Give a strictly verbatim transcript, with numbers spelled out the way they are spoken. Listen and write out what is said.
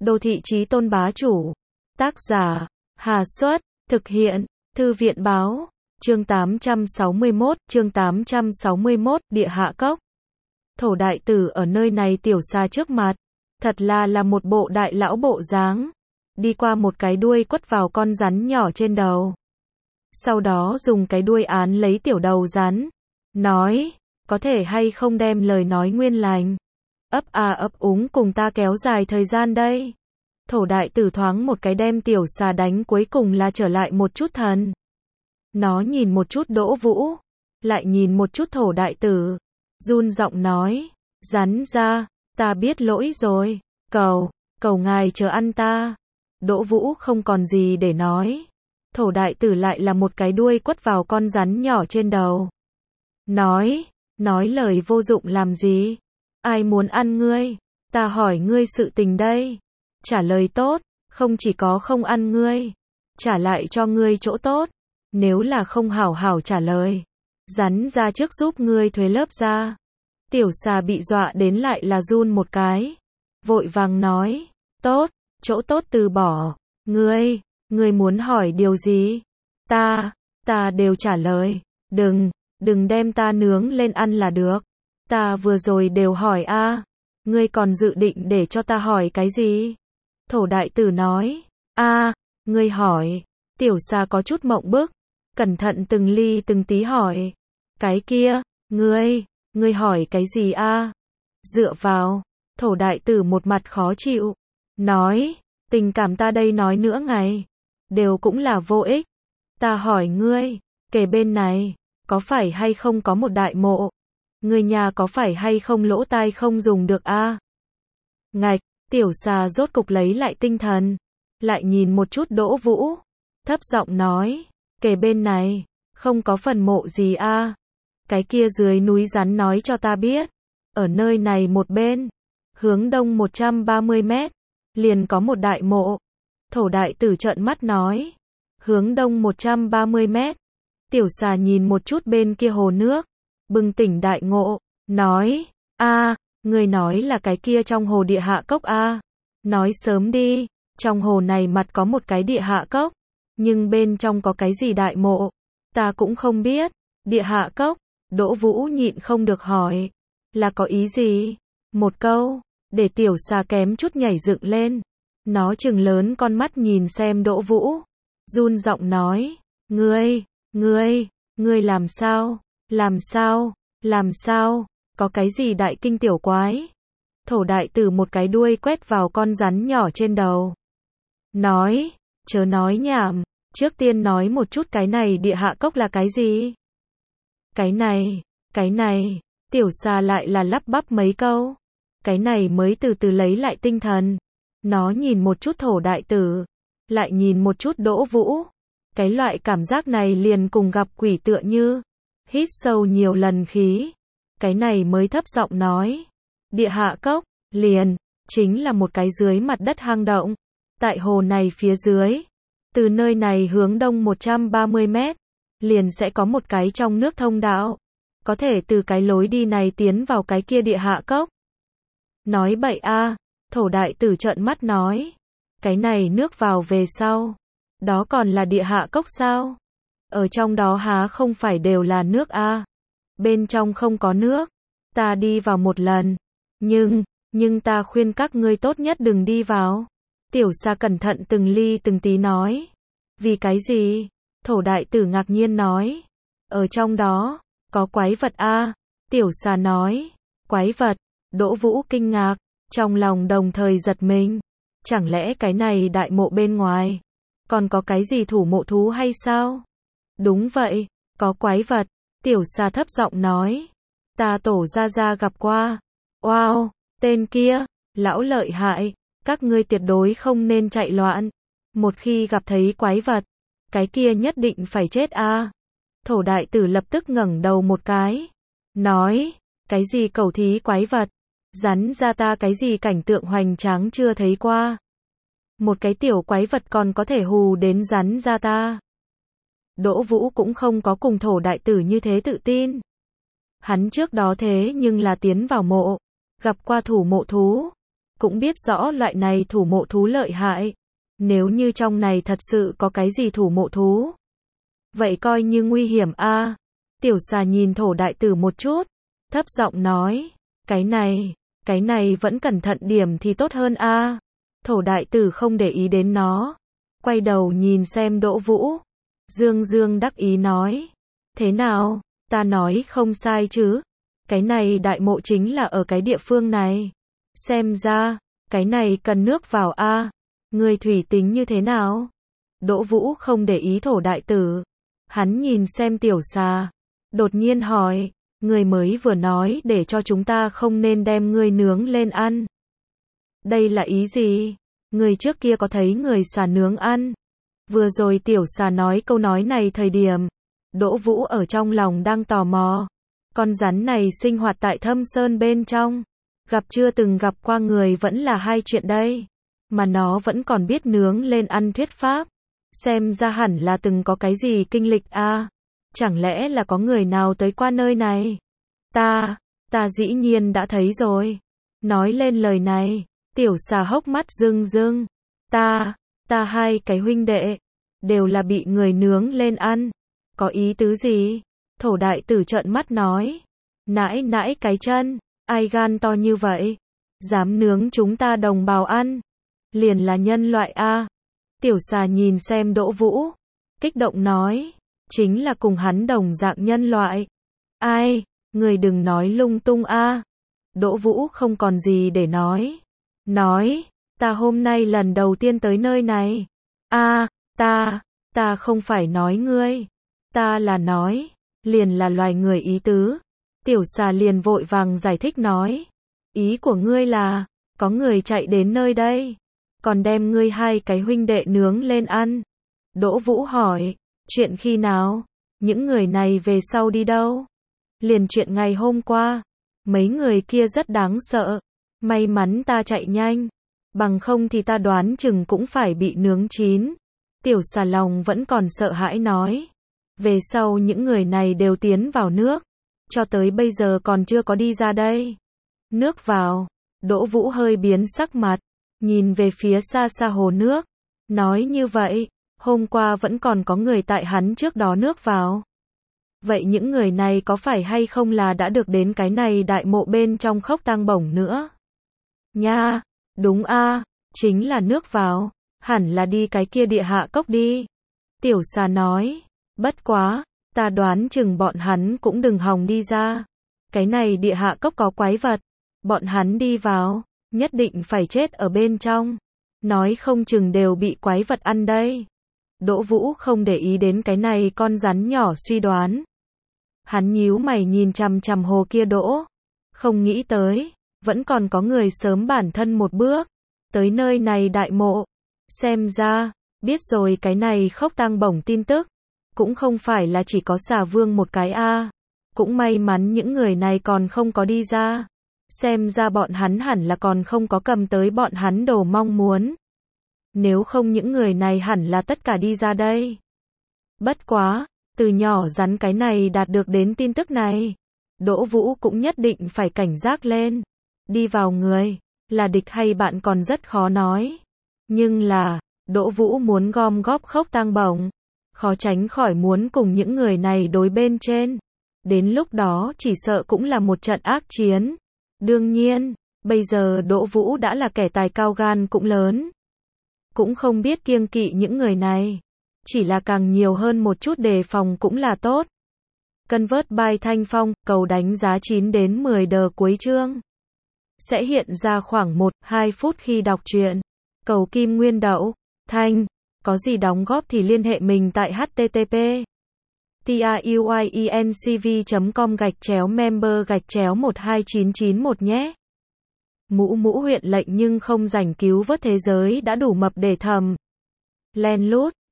Đô thị chí tôn bá chủ. Tác giả, Hà Xuất, thực hiện, Thư viện báo, chương tám trăm sáu mươi mốt, chương tám trăm sáu mươi mốt, địa hạ cốc. Thổ đại tử ở nơi này tiểu xa trước mặt, thật là là một bộ đại lão bộ dáng, đi qua một cái đuôi quất vào con rắn nhỏ trên đầu. Sau đó dùng cái đuôi án lấy tiểu đầu rắn, nói, có thể hay không đem lời nói nguyên lành, ấp à ấp úng cùng ta kéo dài thời gian đây. Thổ đại tử thoáng một cái đem tiểu xà đánh cuối cùng là trở lại một chút thần. Nó nhìn một chút Đỗ Vũ, lại nhìn một chút thổ đại tử, run giọng nói, rắn ra, ta biết lỗi rồi, cầu, cầu ngài chờ ăn ta. Đỗ Vũ không còn gì để nói. Thổ đại tử lại là một cái đuôi quất vào con rắn nhỏ trên đầu. Nói, nói lời vô dụng làm gì? Ai muốn ăn ngươi? Ta hỏi ngươi sự tình đây. Trả lời tốt, không chỉ có không ăn ngươi, trả lại cho ngươi chỗ tốt. Nếu là không hảo hảo trả lời, rắn ra trước giúp ngươi thuế lớp da. Tiểu xà bị dọa đến lại là run một cái. Vội vàng nói, tốt, chỗ tốt từ bỏ. Ngươi, ngươi muốn hỏi điều gì? Ta, ta đều trả lời. Đừng, đừng đem ta nướng lên ăn là được. Ta vừa rồi đều hỏi a, à. Ngươi còn dự định để cho ta hỏi cái gì? Thổ đại tử nói, a, à, ngươi hỏi. Tiểu xà có chút mộng bức, cẩn thận từng ly từng tí hỏi. Cái kia, ngươi, ngươi hỏi cái gì a? À? Dựa vào, thổ đại tử một mặt khó chịu, nói, tình cảm ta đây nói nữa ngày, đều cũng là vô ích. Ta hỏi ngươi, kề bên này, có phải hay không có một đại mộ? Ngươi nhà có phải hay không lỗ tai không dùng được a? À? Ngạch, tiểu xà rốt cục lấy lại tinh thần, lại nhìn một chút Đỗ Vũ, thấp giọng nói, kề bên này, không có phần mộ gì a. À? Cái kia dưới núi rắn nói cho ta biết, ở nơi này một bên, hướng đông một trăm ba mươi mét, liền có một đại mộ. Thổ đại tử trợn mắt nói, hướng đông một trăm ba mươi mét. Tiểu xà nhìn một chút bên kia hồ nước, bừng tỉnh đại ngộ, nói, a, người nói là cái kia trong hồ địa hạ cốc a. À? Nói sớm đi, trong hồ này mặt có một cái địa hạ cốc, nhưng bên trong có cái gì đại mộ, ta cũng không biết. Địa hạ cốc, Đỗ Vũ nhịn không được hỏi, là có ý gì? Một câu, để tiểu xà kém chút nhảy dựng lên. Nó trừng lớn con mắt nhìn xem Đỗ Vũ, run giọng nói, ngươi, ngươi, ngươi làm sao, làm sao, làm sao, có cái gì đại kinh tiểu quái? Thổ đại tử một cái đuôi quét vào con rắn nhỏ trên đầu. Nói, chớ nói nhảm, trước tiên nói một chút cái này địa hạ cốc là cái gì? Cái này, cái này, tiểu xà lại là lắp bắp mấy câu. Cái này mới từ từ lấy lại tinh thần. Nó nhìn một chút thổ đại tử, lại nhìn một chút Đỗ Vũ. Cái loại cảm giác này liền cùng gặp quỷ tựa như. Hít sâu nhiều lần khí. Cái này mới thấp giọng nói. Địa hạ cốc, liền, chính là một cái dưới mặt đất hang động. Tại hồ này phía dưới, từ nơi này hướng đông một trăm ba mươi mét, liền sẽ có một cái trong nước thông đạo. Có thể từ cái lối đi này tiến vào cái kia địa hạ cốc. Nói bậy a, à, thổ đại tử trợn mắt nói. Cái này nước vào về sau, đó còn là địa hạ cốc sao? Ở trong đó há không phải đều là nước a? À? Bên trong không có nước. Ta đi vào một lần, nhưng, nhưng ta khuyên các ngươi tốt nhất đừng đi vào. Tiểu xà cẩn thận từng ly từng tí nói. Vì cái gì? Thổ đại tử ngạc nhiên nói. Ở trong đó, có quái vật a. À? Tiểu xà nói. Quái vật. Đỗ Vũ kinh ngạc, trong lòng đồng thời giật mình. Chẳng lẽ cái này đại mộ bên ngoài, còn có cái gì thủ mộ thú hay sao? Đúng vậy, có quái vật. Tiểu xà thấp giọng nói. Ta tổ ra ra gặp qua. Wow, tên kia, lão lợi hại. Các ngươi tuyệt đối không nên chạy loạn. Một khi gặp thấy quái vật, cái kia nhất định phải chết a. À? Thổ đại tử lập tức ngẩng đầu một cái. Nói, cái gì cẩu thí quái vật? Rắn ra ta cái gì cảnh tượng hoành tráng chưa thấy qua. Một cái tiểu quái vật còn có thể hù đến rắn ra ta. Đỗ Vũ cũng không có cùng thổ đại tử như thế tự tin. Hắn trước đó thế nhưng là tiến vào mộ, gặp qua thủ mộ thú. cũng biết rõ loại này thủ mộ thú lợi hại. Nếu như trong này thật sự có cái gì thủ mộ thú, vậy coi như nguy hiểm a. Tiểu xà nhìn thổ đại tử một chút, thấp giọng nói, cái này, cái này vẫn cẩn thận điểm thì tốt hơn a. Thổ đại tử không để ý đến nó, quay đầu nhìn xem Đỗ Vũ. Dương Dương đắc ý nói, thế nào, ta nói không sai chứ, cái này đại mộ chính là ở cái địa phương này. Xem ra, cái này cần nước vào a. Người thủy tính như thế nào? Đỗ Vũ không để ý thổ đại tử. Hắn nhìn xem tiểu xà, đột nhiên hỏi, người mới vừa nói để cho chúng ta không nên đem ngươi nướng lên ăn. Đây là ý gì? Người trước kia có thấy người xà nướng ăn? Vừa rồi tiểu xà nói câu nói này thời điểm, Đỗ Vũ ở trong lòng đang tò mò. Con rắn này sinh hoạt tại thâm sơn bên trong, gặp chưa từng gặp qua người vẫn là hai chuyện đây. Mà nó vẫn còn biết nướng lên ăn thuyết pháp. Xem ra hẳn là từng có cái gì kinh lịch a. À? Chẳng lẽ là có người nào tới qua nơi này? Ta, ta dĩ nhiên đã thấy rồi. Nói lên lời này, tiểu xà hốc mắt rưng rưng. Ta, ta hai cái huynh đệ, đều là bị người nướng lên ăn. Có ý tứ gì? Thổ đại tử trợn mắt nói. Nãi nãi cái chân, ai gan to như vậy? Dám nướng chúng ta đồng bào ăn. Liền là nhân loại a. Tiểu xà nhìn xem Đỗ Vũ, kích động nói, chính là cùng hắn đồng dạng nhân loại. Ai, người đừng nói lung tung a. Đỗ Vũ không còn gì để nói. Nói, ta hôm nay lần đầu tiên tới nơi này. A, ta, ta không phải nói ngươi. Ta là nói, liền là loài người ý tứ. Tiểu xà liền vội vàng giải thích nói. Ý của ngươi là, có người chạy đến nơi đây, còn đem ngươi hai cái huynh đệ nướng lên ăn. Đỗ Vũ hỏi, chuyện khi nào? Những người này về sau đi đâu? Liền chuyện ngày hôm qua. Mấy người kia rất đáng sợ. May mắn ta chạy nhanh. Bằng không thì ta đoán chừng cũng phải bị nướng chín. Tiểu xà lòng vẫn còn sợ hãi nói. Về sau những người này đều tiến vào nước. Cho tới bây giờ còn chưa có đi ra đây. Nước vào. Đỗ Vũ hơi biến sắc mặt. Nhìn về phía xa xa hồ nước. Nói như vậy, hôm qua vẫn còn có người tại hắn trước đó nước vào. Vậy những người này có phải hay không là đã được đến cái này đại mộ bên trong khốc tang bổng nữa? Nha, đúng a, chính là nước vào, hẳn là đi cái kia địa hạ cốc đi. Tiểu xà nói, bất quá, ta đoán chừng bọn hắn cũng đừng hòng đi ra. Cái này địa hạ cốc có quái vật, bọn hắn đi vào, nhất định phải chết ở bên trong. Nói không chừng đều bị quái vật ăn đây. Đỗ Vũ không để ý đến cái này con rắn nhỏ suy đoán. Hắn nhíu mày nhìn chằm chằm hồ kia Đỗ. Không nghĩ tới, vẫn còn có người sớm bản thân một bước, tới nơi này đại mộ. Xem ra, biết rồi cái này khốc tang bổng tin tức. Cũng không phải là chỉ có xà vương một cái a. Cũng may mắn những người này còn không có đi ra. Xem ra bọn hắn hẳn là còn không có cầm tới bọn hắn đồ mong muốn. Nếu không những người này hẳn là tất cả đi ra đây. Bất quá, từ nhỏ rắn cái này đạt được đến tin tức này. Đỗ Vũ cũng nhất định phải cảnh giác lên. Đi vào người, là địch hay bạn còn rất khó nói. Nhưng là, Đỗ Vũ muốn gom góp khốc tang bổng. Khó tránh khỏi muốn cùng những người này đối bên trên. Đến lúc đó chỉ sợ cũng là một trận ác chiến. Đương nhiên, bây giờ Đỗ Vũ đã là kẻ tài cao gan cũng lớn. Cũng không biết kiêng kỵ những người này. Chỉ là càng nhiều hơn một chút đề phòng cũng là tốt. Convert by Thanh Phong, cầu đánh giá chín đến mười đờ cuối chương. Sẽ hiện ra khoảng một đến hai phút khi đọc truyện. Cầu Kim Nguyên Đậu, Thanh, có gì đóng góp thì liên hệ mình tại http truyencv chấm com gạch chéo member gạch chéo một hai chín chín một nhé. Mũ mũ huyện lệnh nhưng không rảnh cứu vớt thế giới đã đủ mập để thầm. Len lút.